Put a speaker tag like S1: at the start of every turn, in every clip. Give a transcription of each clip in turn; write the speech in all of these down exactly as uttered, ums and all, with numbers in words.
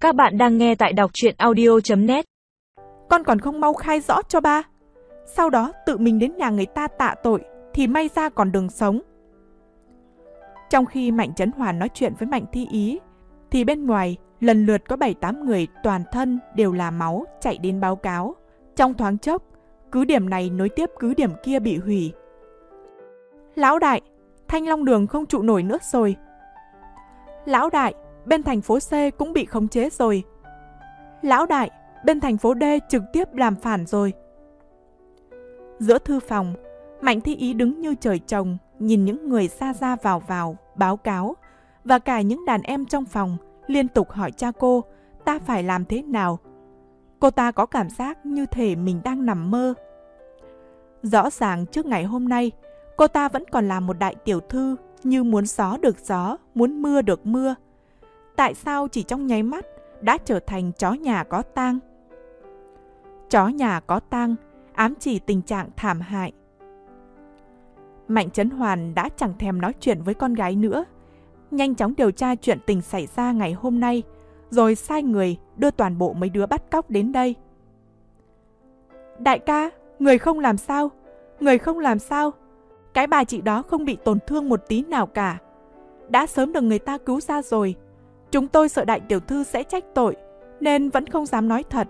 S1: Các bạn đang nghe tại đọc truyện audio chấm net.
S2: Con còn không mau khai rõ cho ba. Sau đó tự mình đến nhà người ta tạ tội thì may ra còn đường sống. Trong khi Mạnh Chấn Hoàn nói chuyện với Mạnh Thi Ý thì bên ngoài lần lượt có bảy tám người toàn thân đều là máu chạy đến báo cáo. Trong thoáng chốc, cứ điểm này nối tiếp cứ điểm kia bị hủy. Lão đại, Thanh Long Đường không trụ nổi nữa rồi. Lão đại, bên thành phố C cũng bị khống chế rồi. Lão đại, bên thành phố D trực tiếp làm phản rồi. Giữa thư phòng, Mạnh Thi Ý đứng như trời trồng, nhìn những người ra ra vào vào, báo cáo, và cả những đàn em trong phòng liên tục hỏi cha cô, ta phải làm thế nào? Cô ta có cảm giác như thể mình đang nằm mơ. Rõ ràng trước ngày hôm nay, cô ta vẫn còn là một đại tiểu thư, như muốn gió được gió, muốn mưa được mưa. Tại sao chỉ trong nháy mắt đã trở thành chó nhà có tang? Chó nhà có tang ám chỉ tình trạng thảm hại. Mạnh Chấn Hoàn đã chẳng thèm nói chuyện với con gái nữa, nhanh chóng điều tra chuyện tình xảy ra ngày hôm nay, rồi sai người đưa toàn bộ mấy đứa bắt cóc đến đây. Đại ca, người không làm sao, người không làm sao. Cái bà chị đó không bị tổn thương một tí nào cả. Đã sớm được người ta cứu ra rồi. Chúng tôi sợ đại tiểu thư sẽ trách tội, nên vẫn không dám nói thật.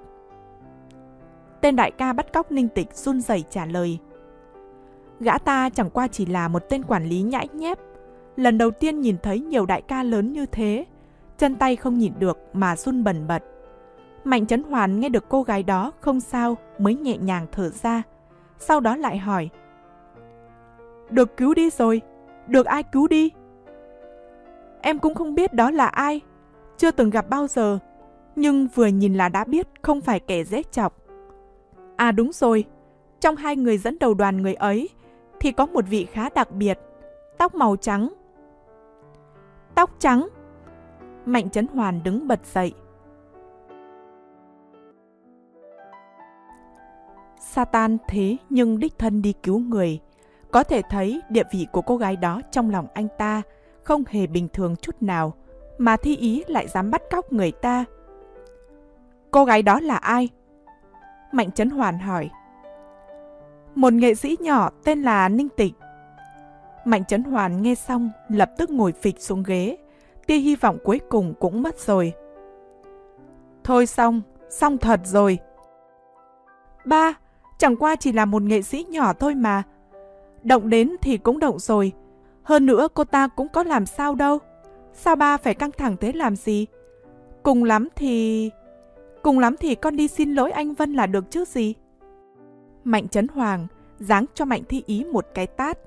S2: Tên đại ca bắt cóc Ninh Tịch run rẩy trả lời. Gã ta chẳng qua chỉ là một tên quản lý nhãi nhép. Lần đầu tiên nhìn thấy nhiều đại ca lớn như thế, chân tay không nhịn được mà run bần bật. Mạnh Chấn Hoàn nghe được cô gái đó không sao mới nhẹ nhàng thở ra. Sau đó lại hỏi. Được cứu đi rồi, được ai cứu đi? Em cũng không biết đó là ai, chưa từng gặp bao giờ, nhưng vừa nhìn là đã biết không phải kẻ dễ chọc. À đúng rồi, trong hai người dẫn đầu đoàn người ấy thì có một vị khá đặc biệt, tóc màu trắng. Tóc trắng? Mạnh Chấn Hoàn đứng bật dậy. Satan thế nhưng đích thân đi cứu người, có thể thấy địa vị của cô gái đó trong lòng anh ta không hề bình thường chút nào, mà Thi Ý lại dám bắt cóc người ta. Cô gái đó là ai? Mạnh Chấn Hoàn hỏi. Một nghệ sĩ nhỏ tên là Ninh Tịch. Mạnh Chấn Hoàn nghe xong lập tức ngồi phịch xuống ghế, tia hy vọng cuối cùng cũng mất rồi. Thôi xong, xong thật rồi. Ba, chẳng qua chỉ là một nghệ sĩ nhỏ thôi mà. Động đến thì cũng động rồi. Hơn nữa cô ta cũng có làm sao đâu. Sao ba phải căng thẳng thế làm gì? Cùng lắm thì... Cùng lắm thì con đi xin lỗi anh Vân là được chứ gì? Mạnh Chấn Hoàng giáng cho Mạnh Thi Ý một cái tát.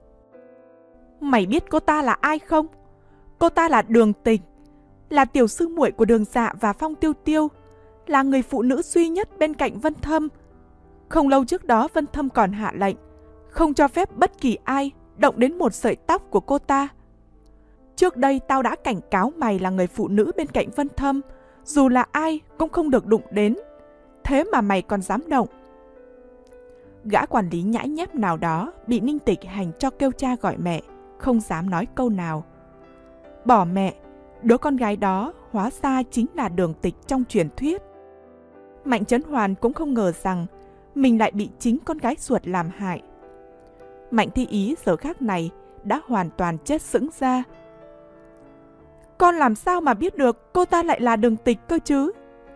S2: Mày biết cô ta là ai không? Cô ta là Đường Tình, là tiểu sư muội của Đường Dạ và Phong Tiêu Tiêu, là người phụ nữ duy nhất bên cạnh Vân Thâm. Không lâu trước đó Vân Thâm còn hạ lệnh không cho phép bất kỳ ai động đến một sợi tóc của cô ta. Trước đây tao đã cảnh cáo mày là người phụ nữ bên cạnh Vân Thâm, dù là ai cũng không được đụng đến. Thế mà mày còn dám động. Gã quản lý nhãi nhép nào đó bị Ninh Tịch hành cho kêu cha gọi mẹ, không dám nói câu nào. Bỏ mẹ, đứa con gái đó hóa ra chính là Đường Tịch trong truyền thuyết. Mạnh Chấn Hoàn cũng không ngờ rằng mình lại bị chính con gái ruột làm hại. Mạnh Thi Ý giờ khác này đã hoàn toàn chết sững ra. Con làm sao mà biết được cô ta lại là Đường Tịch cơ chứ?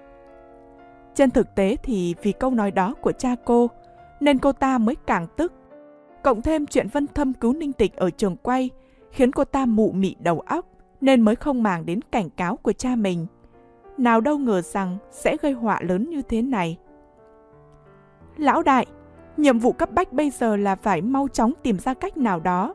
S2: Trên thực tế thì vì câu nói đó của cha cô nên cô ta mới càng tức. Cộng thêm chuyện Vân Thâm cứu Ninh Tịch ở trường quay khiến cô ta mụ mị đầu óc, nên mới không màng đến cảnh cáo của cha mình. Nào đâu ngờ rằng sẽ gây họa lớn như thế này. Lão đại, nhiệm vụ cấp bách bây giờ là phải mau chóng tìm ra cách nào đó.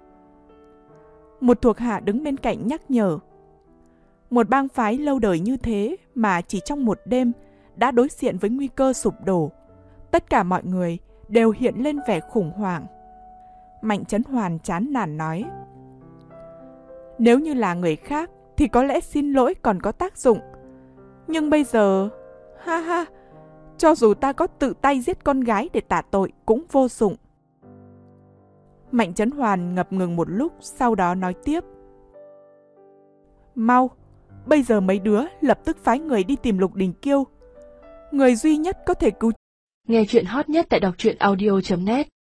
S2: Một thuộc hạ đứng bên cạnh nhắc nhở. Một bang phái lâu đời như thế mà chỉ trong một đêm đã đối diện với nguy cơ sụp đổ. Tất cả mọi người đều hiện lên vẻ khủng hoảng. Mạnh Chấn Hoàn chán nản nói. Nếu như là người khác thì có lẽ xin lỗi còn có tác dụng. Nhưng bây giờ, ha ha, cho dù ta có tự tay giết con gái để tạ tội cũng vô dụng. Mạnh Chấn Hoàn ngập ngừng một lúc, sau đó nói tiếp. Mau, Bây giờ mấy đứa lập tức phái người đi tìm Lục Đình Kiêu. Người duy nhất có thể cứu.
S1: Nghe chuyện hot nhất tại đọc truyện audio chấm net